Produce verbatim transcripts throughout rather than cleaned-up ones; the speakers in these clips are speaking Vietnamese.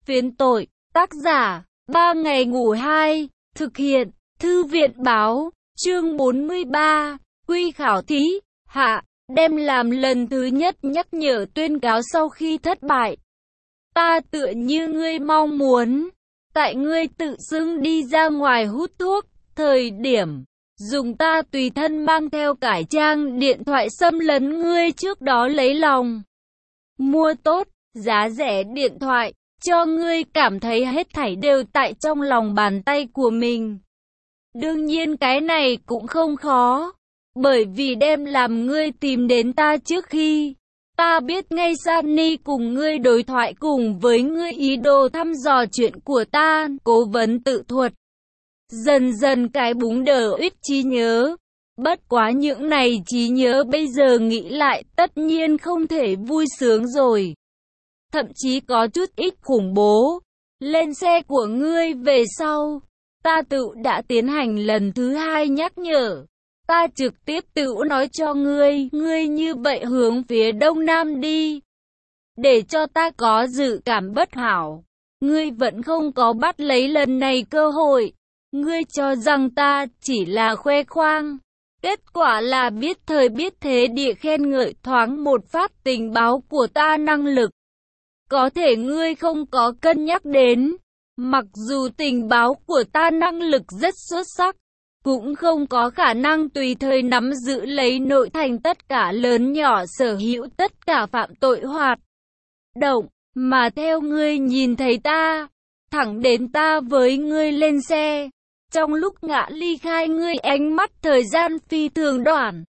Phiến tội, tác giả, ba ngày ngủ hai, thực hiện, thư viện báo, chương bốn mươi ba, quy khảo thí, hạ, đem làm lần thứ nhất nhắc nhở tuyên cáo sau khi thất bại. Ta tựa như ngươi mong muốn, tại ngươi tự xưng đi ra ngoài hút thuốc, thời điểm, dùng ta tùy thân mang theo cải trang điện thoại xâm lấn ngươi trước đó lấy lòng. Mua tốt, giá rẻ điện thoại, cho ngươi cảm thấy hết thảy đều tại trong lòng bàn tay của mình. Đương nhiên cái này cũng không khó, bởi vì đem làm ngươi tìm đến ta trước khi ta biết ngay Sunny cùng ngươi đối thoại cùng với ngươi ý đồ thăm dò chuyện của ta, cố vấn tự thuật. Dần dần cái búng đờ ít trí nhớ. Bất quá những này trí nhớ bây giờ nghĩ lại tất nhiên không thể vui sướng rồi. Thậm chí có chút ít khủng bố. Lên xe của ngươi về sau, ta tự đã tiến hành lần thứ hai nhắc nhở. Ta trực tiếp tự nói cho ngươi, ngươi như vậy hướng phía đông nam đi. Để cho ta có dự cảm bất hảo. Ngươi vẫn không có bắt lấy lần này cơ hội. Ngươi cho rằng ta chỉ là khoe khoang. Kết quả là biết thời biết thế địa khen ngợi thoáng một phát tình báo của ta năng lực. Có thể ngươi không có cân nhắc đến. Mặc dù tình báo của ta năng lực rất xuất sắc, cũng không có khả năng tùy thời nắm giữ lấy nội thành tất cả lớn nhỏ sở hữu tất cả phạm tội hoạt động, mà theo ngươi nhìn thấy ta, thẳng đến ta với ngươi lên xe. Trong lúc ngã ly khai ngươi ánh mắt thời gian phi thường đoạn,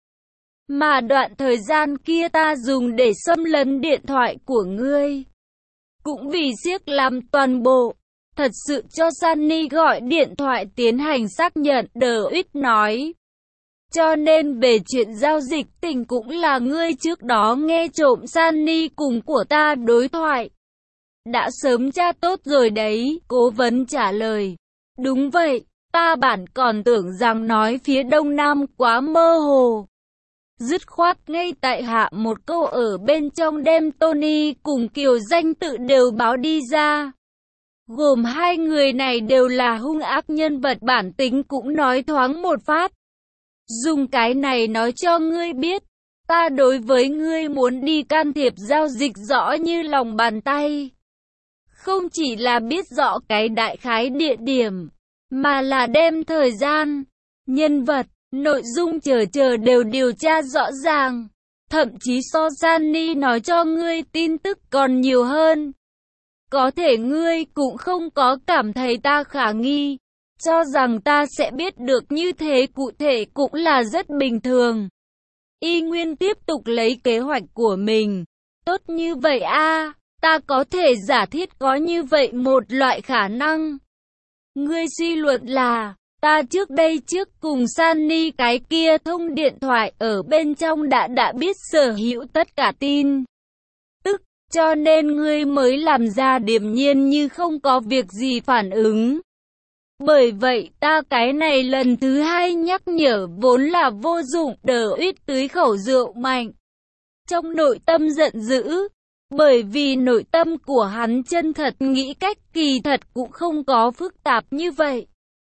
mà đoạn thời gian kia ta dùng để xâm lấn điện thoại của ngươi. Cũng vì siếc làm toàn bộ, thật sự cho Sunny gọi điện thoại tiến hành xác nhận, đờ ít nói. Cho nên về chuyện giao dịch tình cũng là ngươi trước đó nghe trộm Sunny cùng của ta đối thoại. Đã sớm tra tốt rồi đấy, cố vấn trả lời. Đúng vậy, ta bản còn tưởng rằng nói phía đông nam quá mơ hồ. Dứt khoát ngay tại hạ một câu ở bên trong đem Tony cùng Kiều danh tự đều báo đi ra. Gồm hai người này đều là hung ác nhân vật, bản tính cũng nói thoáng một phát. Dùng cái này nói cho ngươi biết, ta đối với ngươi muốn đi can thiệp giao dịch rõ như lòng bàn tay. Không chỉ là biết rõ cái đại khái địa điểm, mà là đem thời gian, nhân vật, nội dung chờ chờ đều điều tra rõ ràng. Thậm chí so Sunny nói cho ngươi tin tức còn nhiều hơn. Có thể ngươi cũng không có cảm thấy ta khả nghi, cho rằng ta sẽ biết được như thế cụ thể cũng là rất bình thường. Y Nguyên tiếp tục lấy kế hoạch của mình. Tốt như vậy a, à, ta có thể giả thiết có như vậy một loại khả năng. Ngươi suy luận là, ta trước đây trước cùng Sunny cái kia thông điện thoại ở bên trong đã đã biết sở hữu tất cả tin tức, cho nên ngươi mới làm ra điềm nhiên như không có việc gì phản ứng. Bởi vậy ta cái này lần thứ hai nhắc nhở vốn là vô dụng, đờ ít tưới khẩu rượu mạnh. Trong nội tâm giận dữ, bởi vì nội tâm của hắn chân thật nghĩ cách kỳ thật cũng không có phức tạp như vậy.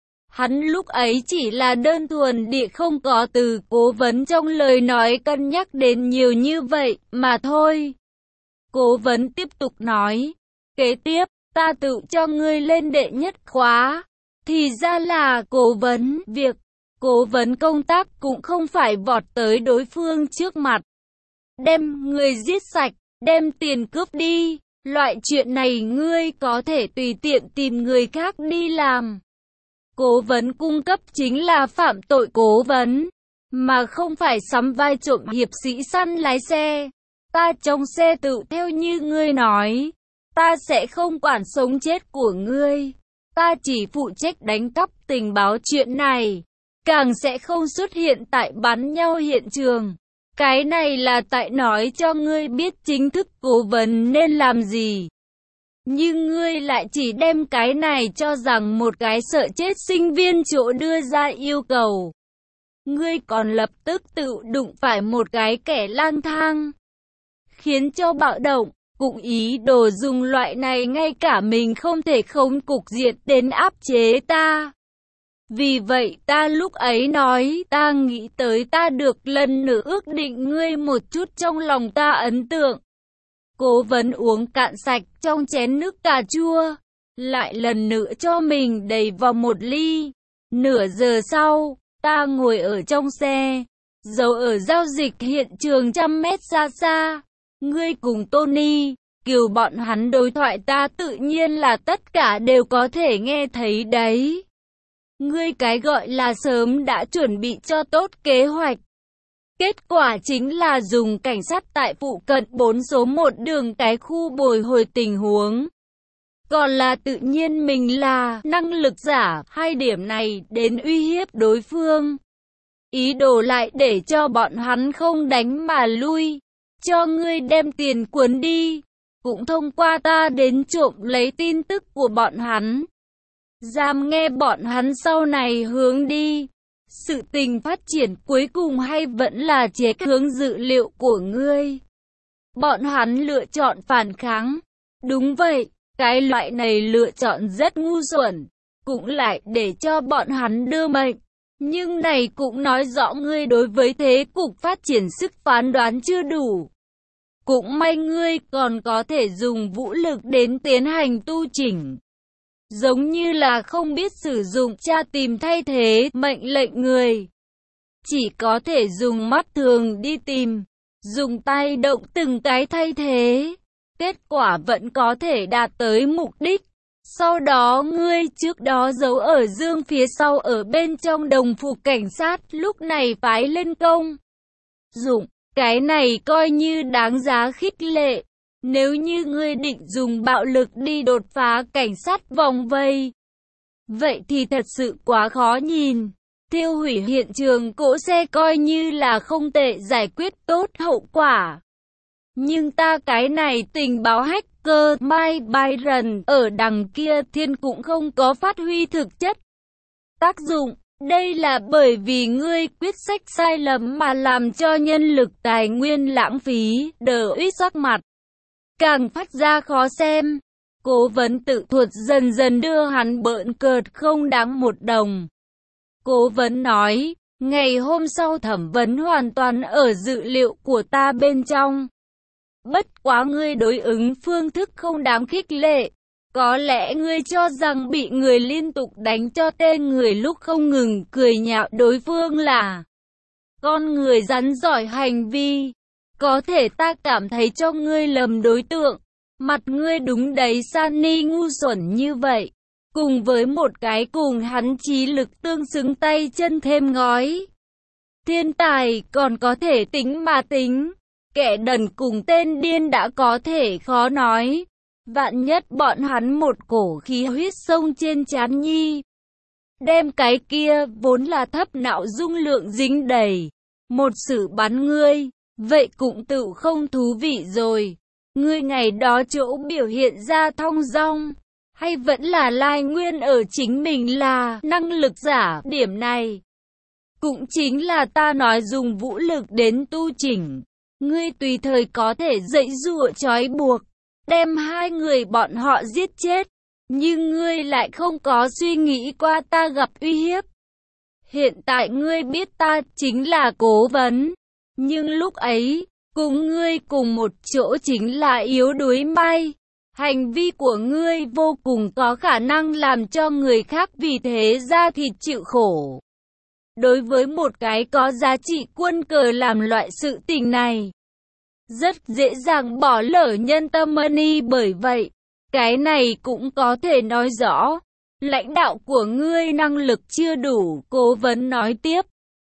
Hắn lúc ấy chỉ là đơn thuần địa không có từ cố vấn trong lời nói cân nhắc đến nhiều như vậy mà thôi. Cố vấn tiếp tục nói, kế tiếp, ta tự cho ngươi lên đệ nhất khóa. Thì ra là cố vấn, việc cố vấn công tác cũng không phải vọt tới đối phương trước mặt. Đem người giết sạch, đem tiền cướp đi, loại chuyện này ngươi có thể tùy tiện tìm người khác đi làm. Cố vấn cung cấp chính là phạm tội cố vấn, mà không phải sắm vai trộm hiệp sĩ săn lái xe. Ta trong xe tự theo như ngươi nói, ta sẽ không quản sống chết của ngươi. Ta chỉ phụ trách đánh cắp tình báo, chuyện này, càng sẽ không xuất hiện tại bắn nhau hiện trường. Cái này là tại nói cho ngươi biết chính thức cố vấn nên làm gì. Nhưng ngươi lại chỉ đem cái này cho rằng một cái sợ chết sinh viên chỗ đưa ra yêu cầu. Ngươi còn lập tức tự đụng phải một cái kẻ lang thang, khiến cho bạo động. cũng ý đồ dùng loại này ngay cả mình không thể khống cục diện đến áp chế ta. Vì vậy ta lúc ấy nói, ta nghĩ tới ta được lần nữa ước định ngươi một chút trong lòng ta ấn tượng. Cố Vấn uống cạn sạch trong chén nước cà chua, lại lần nữa cho mình đầy vào một ly. Nửa giờ sau, ta ngồi ở trong xe, giấu ở giao dịch hiện trường trăm mét xa xa. Ngươi cùng Tony, Kiều bọn hắn đối thoại ta tự nhiên là tất cả đều có thể nghe thấy đấy. Ngươi cái gọi là sớm đã chuẩn bị cho tốt kế hoạch. Kết quả chính là dùng cảnh sát tại phụ cận bốn số một đường cái khu bồi hồi tình huống. Còn là tự nhiên mình là năng lực giả, hai điểm này đến uy hiếp đối phương. Ý đồ lại để cho bọn hắn không đánh mà lui, cho ngươi đem tiền cuốn đi, cũng thông qua ta đến trộm lấy tin tức của bọn hắn. Dám nghe bọn hắn sau này hướng đi. Sự tình phát triển cuối cùng hay vẫn là chế hướng dữ liệu của ngươi. Bọn hắn lựa chọn phản kháng. Đúng vậy, cái loại này lựa chọn rất ngu xuẩn, cũng lại để cho bọn hắn đưa mệnh. Nhưng này cũng nói rõ ngươi đối với thế cục phát triển sức phán đoán chưa đủ. Cũng may ngươi còn có thể dùng vũ lực đến tiến hành tu chỉnh. Giống như là không biết sử dụng tra tìm thay thế mệnh lệnh người. Chỉ có thể dùng mắt thường đi tìm, dùng tay động từng cái thay thế. Kết quả vẫn có thể đạt tới mục đích. Sau đó ngươi trước đó giấu ở dương phía sau ở bên trong đồng phục cảnh sát lúc này phái lên công. Dụng, cái này coi như đáng giá khích lệ. Nếu như ngươi định dùng bạo lực đi đột phá cảnh sát vòng vây, vậy thì thật sự quá khó nhìn. Tiêu hủy hiện trường cỗ xe coi như là không tệ, giải quyết tốt hậu quả. Nhưng ta cái này tình báo hacker Mike Byron ở đằng kia thiên cũng không có phát huy thực chất tác dụng. Đây là bởi vì ngươi quyết sách sai lầm mà làm cho nhân lực tài nguyên lãng phí, đờ uýt sắc mặt càng phát ra khó xem. Cố Vấn tự thuật dần dần đưa hắn bợn cợt không đáng một đồng. Cố Vấn nói, ngày hôm sau thẩm vấn hoàn toàn ở dữ liệu của ta bên trong. Bất quá ngươi đối ứng phương thức không đáng khích lệ. Có lẽ ngươi cho rằng bị người liên tục đánh cho tên người lúc không ngừng cười nhạo đối phương là con người rắn giỏi hành vi. Có thể ta cảm thấy cho ngươi lầm đối tượng. Mặt ngươi đúng đấy, Sunny ngu xuẩn như vậy. Cùng với một cái cùng hắn trí lực tương xứng tay chân thêm ngói. Thiên tài còn có thể tính mà tính. Kẻ đần cùng tên điên đã có thể khó nói. Vạn nhất bọn hắn một cổ khí huyết sông trên trán nhi. Đem cái kia vốn là thấp não dung lượng dính đầy. Một sự bắn ngươi. Vậy cũng tự không thú vị rồi. Ngươi ngày đó chỗ biểu hiện ra thong dong, hay vẫn là lai nguyên ở chính mình là năng lực giả. Điểm này cũng chính là ta nói dùng vũ lực đến tu chỉnh. Ngươi tùy thời có thể dạy dụa trói buộc, đem hai người bọn họ giết chết. Nhưng ngươi lại không có suy nghĩ qua ta gặp uy hiếp. Hiện tại ngươi biết ta chính là Cố Vấn. Nhưng lúc ấy, cùng ngươi cùng một chỗ chính là yếu đuối may. Hành vi của ngươi vô cùng có khả năng làm cho người khác vì thế ra thịt chịu khổ. Đối với một cái có giá trị quân cờ làm loại sự tình này, rất dễ dàng bỏ lỡ nhân tâm money. Bởi vậy, cái này cũng có thể nói rõ, lãnh đạo của ngươi năng lực chưa đủ. Cố Vấn nói tiếp.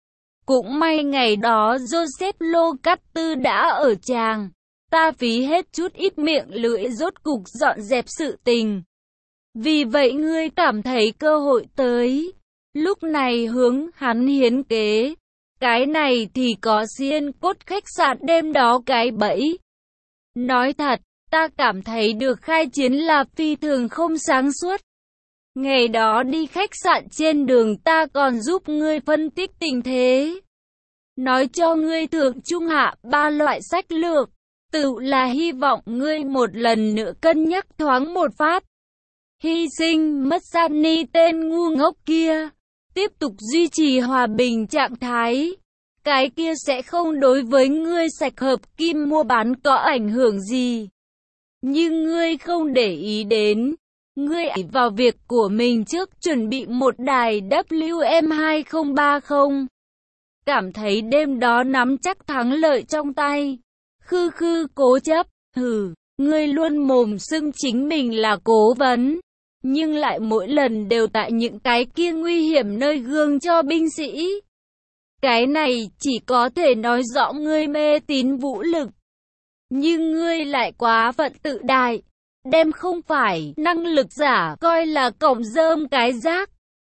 Cũng may ngày đó Joseph Locatter đã ở tràng. Ta phí hết chút ít miệng lưỡi rốt cục dọn dẹp sự tình. Vì vậy ngươi cảm thấy cơ hội tới. Lúc này hướng hắn hiến kế. Cái này thì có xiên cốt khách sạn đêm đó cái bẫy. Nói thật, ta cảm thấy được khai chiến là phi thường không sáng suốt. Ngày đó đi khách sạn trên đường ta còn giúp ngươi phân tích tình thế. Nói cho ngươi thượng trung hạ ba loại sách lược. Tự là hy vọng ngươi một lần nữa cân nhắc thoáng một phát. Hy sinh mất Sunny tên ngu ngốc kia. Tiếp tục duy trì hòa bình trạng thái. Cái kia sẽ không đối với ngươi sạch hợp kim mua bán có ảnh hưởng gì. Nhưng ngươi không để ý đến. Ngươi ỷ vào việc của mình trước chuẩn bị một đài W M hai không ba không. Cảm thấy đêm đó nắm chắc thắng lợi trong tay. Khư khư cố chấp, hừ, ngươi luôn mồm xưng chính mình là cố vấn. Nhưng lại mỗi lần đều tại những cái kia nguy hiểm nơi gương cho binh sĩ. Cái này chỉ có thể nói rõ ngươi mê tín vũ lực. Nhưng ngươi lại quá phận tự đại. Đem không phải năng lực giả coi là cọng rơm cái rác.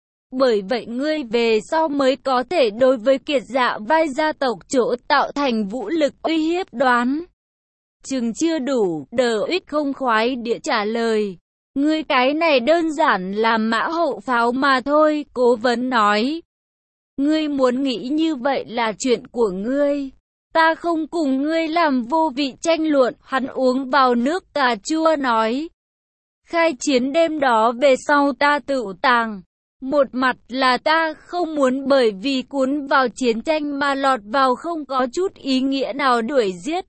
Bởi vậy ngươi về sau mới có thể đối với kiệt dạ vai gia tộc chỗ tạo thành vũ lực uy hiếp đoán. Chừng chưa đủ, Đờ Uýt không khoái địa trả lời. Ngươi cái này đơn giản là mã hậu pháo mà thôi, cố vấn nói. Ngươi muốn nghĩ như vậy là chuyện của ngươi. Ta không cùng ngươi làm vô vị tranh luận, hắn uống vào nước cà chua nói. Khai chiến đêm đó về sau ta tự tàng. Một mặt là ta không muốn bởi vì cuốn vào chiến tranh mà lọt vào không có chút ý nghĩa nào đuổi giết.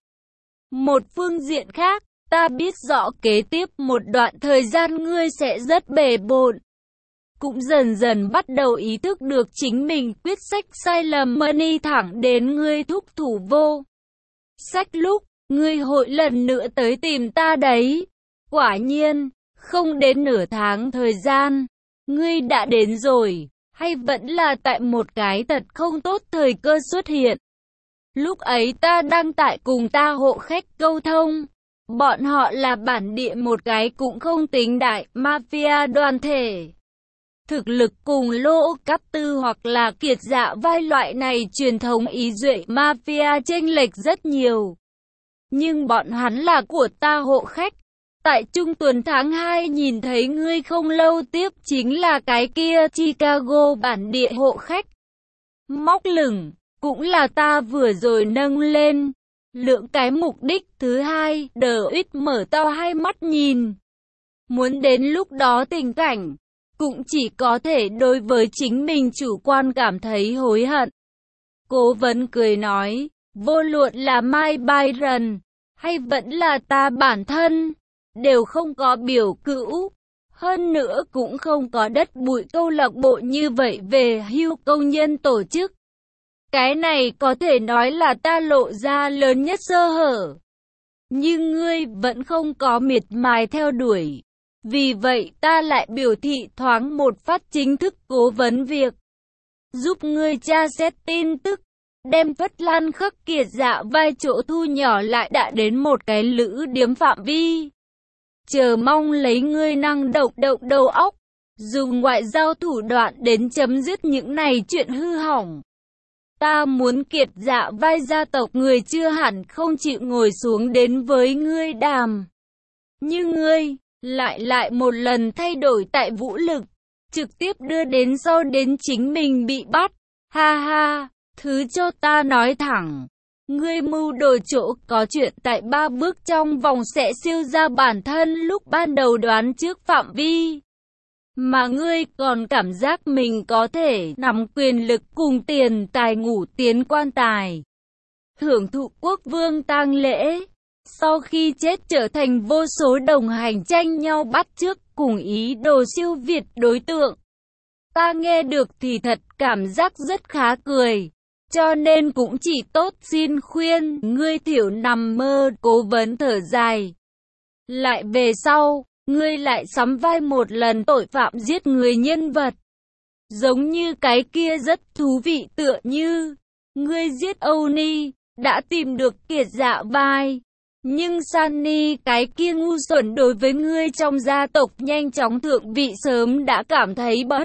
Một phương diện khác, ta biết rõ kế tiếp một đoạn thời gian ngươi sẽ rất bề bộn. Cũng dần dần bắt đầu ý thức được chính mình quyết sách sai lầm money thẳng đến ngươi thúc thủ vô sách lúc, ngươi hội lần nữa tới tìm ta đấy. Quả nhiên, không đến nửa tháng thời gian, ngươi đã đến rồi, hay vẫn là tại một cái thật không tốt thời cơ xuất hiện. Lúc ấy ta đang tại cùng ta hộ khách câu thông. Bọn họ là bản địa một cái cũng không tính đại mafia đoàn thể. Thực lực cùng Lô Cáp Tư hoặc là kiệt dạ vai loại này truyền thống ý duệ mafia chênh lệch rất nhiều. Nhưng bọn hắn là của ta hộ khách. Tại trung tuần tháng hai nhìn thấy ngươi không lâu tiếp chính là cái kia Chicago bản địa hộ khách. Móc lửng, cũng là ta vừa rồi nâng lên. Lượng cái mục đích thứ hai, Đờ Uýt mở to hai mắt nhìn. Muốn đến lúc đó tình cảnh, cũng chỉ có thể đối với chính mình chủ quan cảm thấy hối hận. Cố vấn cười nói, vô luận là Mike Byron, hay vẫn là ta bản thân, đều không có biểu cữu. Hơn nữa cũng không có đất bụi câu lạc bộ như vậy về hưu công nhân tổ chức. Cái này có thể nói là ta lộ ra lớn nhất sơ hở. Nhưng ngươi vẫn không có miệt mài theo đuổi. Vì vậy ta lại biểu thị thoáng một phát chính thức cố vấn việc. Giúp ngươi tra xét tin tức. Đem Phất Lan khắc kiệt dạ vai chỗ thu nhỏ lại đã đến một cái lữ điếm phạm vi. Chờ mong lấy ngươi năng động động đầu óc. Dùng ngoại giao thủ đoạn đến chấm dứt những này chuyện hư hỏng. Ta muốn kiệt dạ vai gia tộc người chưa hẳn không chịu ngồi xuống đến với ngươi đàm. Nhưng ngươi, lại lại một lần thay đổi tại vũ lực, trực tiếp đưa đến sau đến chính mình bị bắt. Ha ha, thứ cho ta nói thẳng. Ngươi mưu đồ chỗ có chuyện tại ba bước trong vòng sẽ siêu ra bản thân lúc ban đầu đoán trước phạm vi. Mà ngươi còn cảm giác mình có thể nắm quyền lực cùng tiền tài ngủ tiến quan tài. Hưởng thụ quốc vương tang lễ. Sau khi chết trở thành vô số đồng hành tranh nhau bắt chước cùng ý đồ siêu việt đối tượng. Ta nghe được thì thật cảm giác rất khá cười. Cho nên cũng chỉ tốt xin khuyên ngươi thiểu nằm mơ. Cố vấn thở dài. Lại về sau, ngươi lại sắm vai một lần tội phạm giết người nhân vật. Giống như cái kia rất thú vị tựa như ngươi giết Oni, đã tìm được kiệt dạ vai. Nhưng Sunny cái kia ngu xuẩn đối với ngươi trong gia tộc nhanh chóng thượng vị sớm đã cảm thấy bất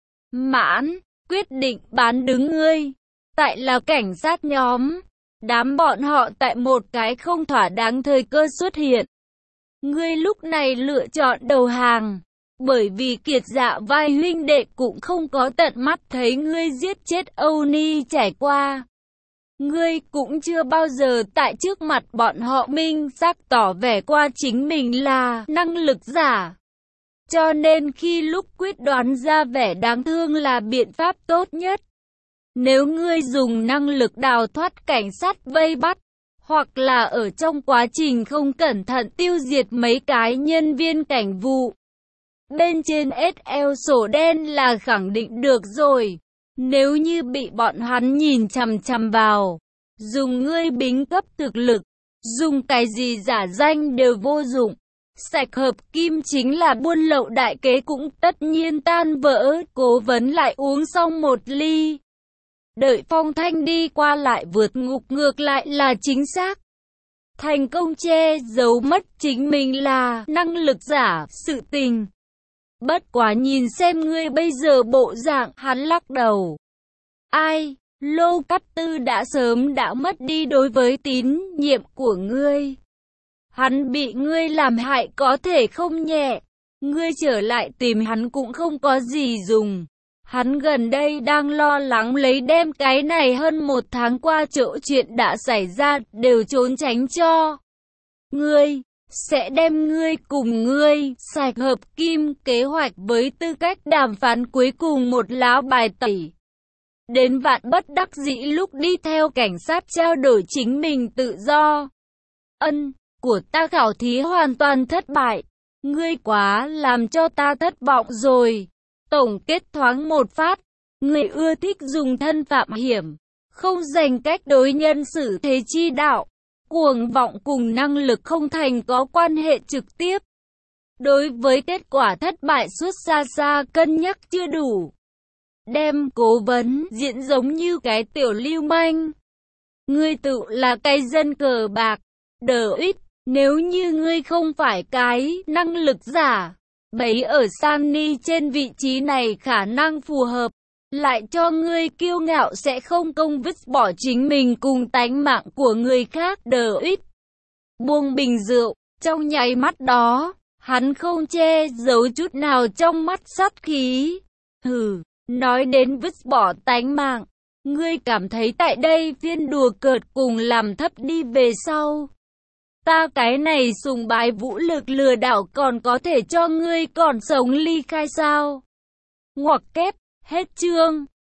mãn, quyết định bán đứng ngươi. Tại là cảnh sát nhóm, đám bọn họ tại một cái không thỏa đáng thời cơ xuất hiện. Ngươi lúc này lựa chọn đầu hàng, bởi vì kiệt dạ vai huynh đệ cũng không có tận mắt thấy ngươi giết chết Oni trải qua. Ngươi cũng chưa bao giờ tại trước mặt bọn họ minh xác tỏ vẻ qua chính mình là năng lực giả. Cho nên khi lúc quyết đoán ra vẻ đáng thương là biện pháp tốt nhất. Nếu ngươi dùng năng lực đào thoát cảnh sát vây bắt, hoặc là ở trong quá trình không cẩn thận tiêu diệt mấy cái nhân viên cảnh vụ, bên trên ét lờ sổ đen là khẳng định được rồi. Nếu như bị bọn hắn nhìn chằm chằm vào, dùng ngươi bính cấp thực lực, dùng cái gì giả danh đều vô dụng. Sạch hợp kim chính là buôn lậu đại kế cũng tất nhiên tan vỡ. Cố vấn lại uống xong một ly. Đợi Phong Thanh đi qua lại vượt ngục ngược lại là chính xác. Thành công che giấu mất chính mình là năng lực giả sự tình. Bất quá nhìn xem ngươi bây giờ bộ dạng, hắn lắc đầu. Ai, Lô Cát Tư đã sớm đã mất đi đối với tín nhiệm của ngươi. Hắn bị ngươi làm hại có thể không nhẹ. Ngươi trở lại tìm hắn cũng không có gì dùng. Hắn gần đây đang lo lắng lấy đem cái này hơn một tháng qua chỗ chuyện đã xảy ra đều trốn tránh cho. Ngươi, sẽ đem ngươi cùng ngươi, sạch hợp kim kế hoạch với tư cách đàm phán cuối cùng một lá bài tẩy. Đến vạn bất đắc dĩ lúc đi theo cảnh sát trao đổi chính mình tự do. Ân, của ta khảo thí hoàn toàn thất bại. Ngươi quá làm cho ta thất vọng rồi. Tổng kết thoáng một phát, người ưa thích dùng thân phạm hiểm, không dành cách đối nhân xử thế chi đạo, cuồng vọng cùng năng lực không thành có quan hệ trực tiếp. Đối với kết quả thất bại suốt xa xa cân nhắc chưa đủ. Đem cố vấn diễn giống như cái tiểu lưu manh. Ngươi tự là cái dân cờ bạc, đờ ít, nếu như ngươi không phải cái năng lực giả. Bấy ở Sunny trên vị trí này khả năng phù hợp, lại cho ngươi kiêu ngạo sẽ không công vứt bỏ chính mình cùng tánh mạng của người khác đờ ít. Buông bình rượu, trong nháy mắt đó, hắn không che giấu chút nào trong mắt sát khí. Hừ, nói đến vứt bỏ tánh mạng, ngươi cảm thấy tại đây phiên đùa cợt cùng làm thấp đi về sau. Ta cái này sùng bái vũ lực lừa đảo còn có thể cho ngươi còn sống ly khai sao? Ngoặc kép, hết chương.